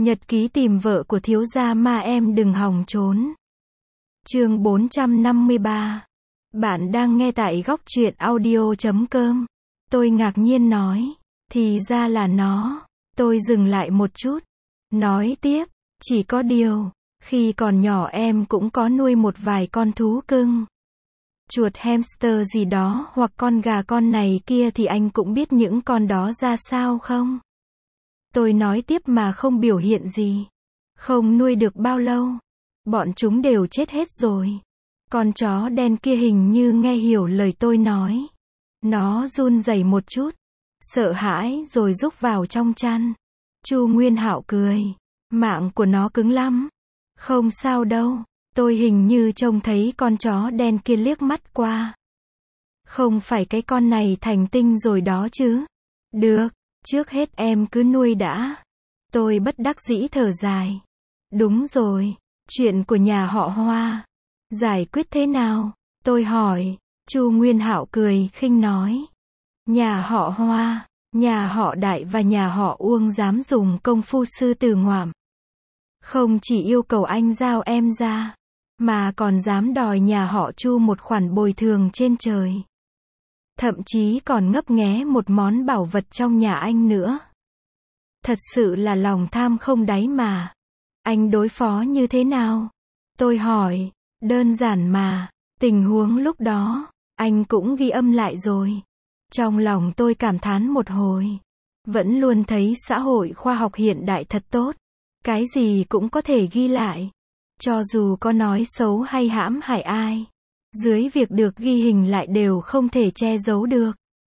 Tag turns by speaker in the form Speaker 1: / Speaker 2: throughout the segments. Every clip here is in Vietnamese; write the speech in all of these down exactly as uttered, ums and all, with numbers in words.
Speaker 1: Nhật ký tìm vợ của thiếu gia Ma em đừng hòng trốn. Chương bốn trăm năm mươi ba. Bạn đang nghe tại góc truyện audio chấm com. Tôi ngạc nhiên nói. Thì ra là nó. Tôi dừng lại một chút. Nói tiếp. Chỉ có điều. Khi còn nhỏ em cũng có nuôi một vài con thú cưng. Chuột hamster gì đó hoặc con gà con này kia thì anh cũng biết những con đó ra sao không? Tôi nói tiếp mà không biểu hiện gì. Không nuôi được bao lâu. Bọn chúng đều chết hết rồi. Con chó đen kia hình như nghe hiểu lời tôi nói. Nó run rẩy một chút. Sợ hãi rồi rúc vào trong chăn. Chu Nguyên Hạo cười. Mạng của nó cứng lắm. Không sao đâu. Tôi hình như trông thấy con chó đen kia liếc mắt qua. Không phải cái con này thành tinh rồi đó chứ. Được. Trước hết em cứ nuôi đã. Tôi bất đắc dĩ thở dài. Đúng rồi. Chuyện của nhà họ Hoa. Giải quyết thế nào? Tôi hỏi. Chu Nguyên Hạo cười khinh nói. Nhà họ Hoa, nhà họ Đại và nhà họ Uông dám dùng công phu sư tử ngoạm. Không chỉ yêu cầu anh giao em ra, mà còn dám đòi nhà họ Chu một khoản bồi thường trên trời. Thậm chí còn ngấp nghé một món bảo vật trong nhà anh nữa. Thật sự là lòng tham không đáy mà. Anh đối phó như thế nào? Tôi hỏi. Đơn giản mà. Tình huống lúc đó, anh cũng ghi âm lại rồi. Trong lòng tôi cảm thán một hồi. Vẫn luôn thấy xã hội khoa học hiện đại thật tốt. Cái gì cũng có thể ghi lại. Cho dù có nói xấu hay hãm hại ai. Dưới việc được ghi hình lại đều không thể che giấu được.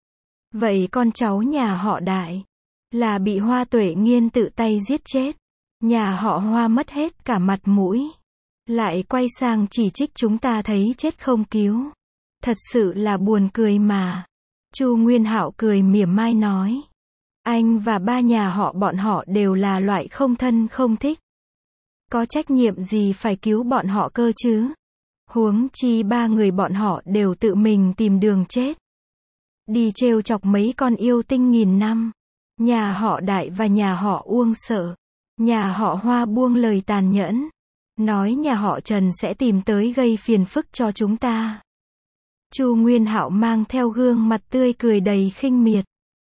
Speaker 1: Vậy con cháu nhà họ Đại là bị Hoa Tuệ Nghiên tự tay giết chết. Nhà họ Hoa mất hết cả mặt mũi. Lại quay sang chỉ trích chúng ta thấy chết không cứu. Thật sự là buồn cười mà. Chu Nguyên Hạo cười mỉa mai nói. Anh và ba nhà họ bọn họ đều là loại không thân không thích. Có trách nhiệm gì phải cứu bọn họ cơ chứ? Huống chi ba người bọn họ đều tự mình tìm đường chết. Đi trêu chọc mấy con yêu tinh nghìn năm. Nhà họ Đại và nhà họ Uông sợ. Nhà họ Hoa buông lời tàn nhẫn. Nói nhà họ Trần sẽ tìm tới gây phiền phức cho chúng ta. Chu Nguyên Hạo mang theo gương mặt tươi cười đầy khinh miệt.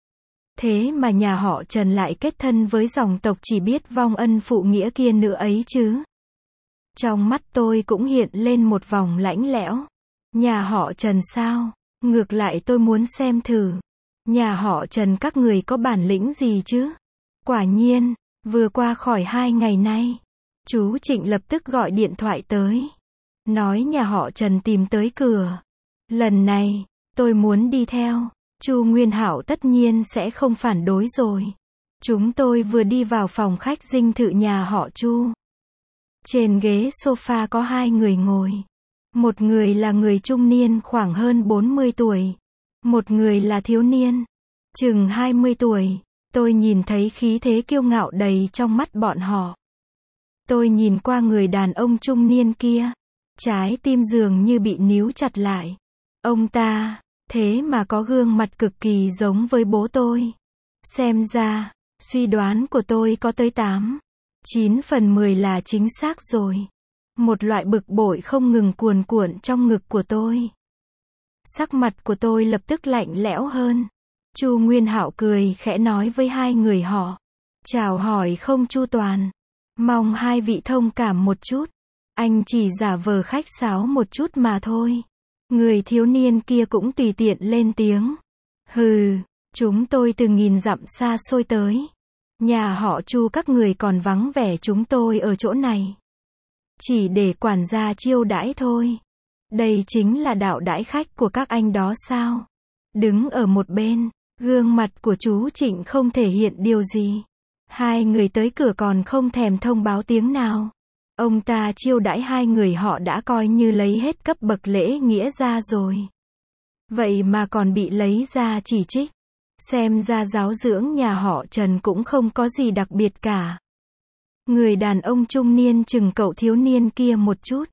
Speaker 1: Thế mà nhà họ Trần lại kết thân với dòng tộc chỉ biết vong ân phụ nghĩa kia nữa ấy chứ. Trong mắt tôi cũng hiện lên một vòng lãnh lẽo. Nhà họ Trần sao? Ngược lại tôi muốn xem thử. Nhà họ Trần các người có bản lĩnh gì chứ? Quả nhiên, vừa qua khỏi hai ngày nay, chú Trịnh lập tức gọi điện thoại tới. Nói nhà họ Trần tìm tới cửa. Lần này, tôi muốn đi theo. Chu Nguyên Hạo tất nhiên sẽ không phản đối rồi. Chúng tôi vừa đi vào phòng khách dinh thự nhà họ Chu. Trên ghế sofa có hai người ngồi. Một người là người trung niên khoảng hơn bốn mươi tuổi. Một người là thiếu niên, chừng hai mươi tuổi. Tôi nhìn thấy khí thế kiêu ngạo đầy trong mắt bọn họ. Tôi nhìn qua người đàn ông trung niên kia. Trái tim dường như bị níu chặt lại. Ông ta, thế mà có gương mặt cực kỳ giống với bố tôi. Xem ra, suy đoán của tôi có tới tám, chín phần mười là chính xác rồi. Một loại bực bội không ngừng cuồn cuộn trong ngực của tôi. Sắc mặt của tôi lập tức lạnh lẽo hơn. Chu Nguyên Hạo cười khẽ nói với hai người họ. Chào hỏi không chu toàn. Mong hai vị thông cảm một chút. Anh chỉ giả vờ khách sáo một chút mà thôi. Người thiếu niên kia cũng tùy tiện lên tiếng. Hừ, chúng tôi từ nghìn dặm xa xôi tới. Nhà họ Chu các người còn vắng vẻ chúng tôi ở chỗ này. Chỉ để quản gia chiêu đãi thôi. Đây chính là đạo đãi khách của các anh đó sao? Đứng ở một bên, gương mặt của chú Trịnh không thể hiện điều gì. Hai người tới cửa còn không thèm thông báo tiếng nào. Ông ta chiêu đãi hai người họ đã coi như lấy hết cấp bậc lễ nghĩa ra rồi. Vậy mà còn bị lấy ra chỉ trích. Xem ra giáo dưỡng nhà họ Trần cũng không có gì đặc biệt cả. Người đàn ông trung niên chừng cậu thiếu niên kia một chút.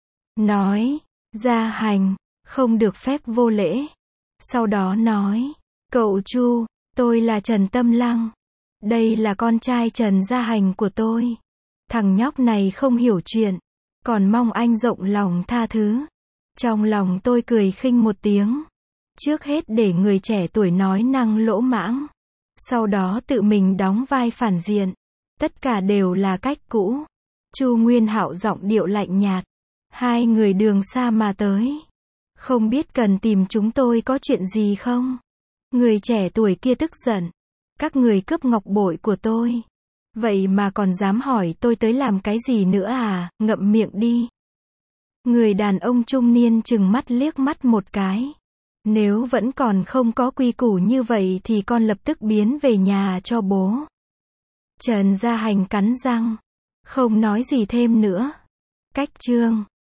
Speaker 1: Nói, gia hành, không được phép vô lễ. Sau đó nói, cậu Chu, tôi là Trần Tâm Lăng. Đây là con trai Trần Gia Hành của tôi. Thằng nhóc này không hiểu chuyện, còn mong anh rộng lòng tha thứ. Trong lòng tôi cười khinh một tiếng. Trước hết để người trẻ tuổi nói năng lỗ mãng, sau đó tự mình đóng vai phản diện. Tất cả đều là cách cũ. Chu Nguyên Hạo giọng điệu lạnh nhạt. Hai người đường xa mà tới. Không biết cần tìm chúng tôi có chuyện gì không? Người trẻ tuổi kia tức giận. Các người cướp ngọc bội của tôi. Vậy mà còn dám hỏi tôi tới làm cái gì nữa à, ngậm miệng đi. Người đàn ông trung niên trừng mắt liếc mắt một cái. Nếu vẫn còn không có quy củ như vậy thì con lập tức biến về nhà cho bố. Trần Gia Hành cắn răng. Không nói gì thêm nữa. Cách chương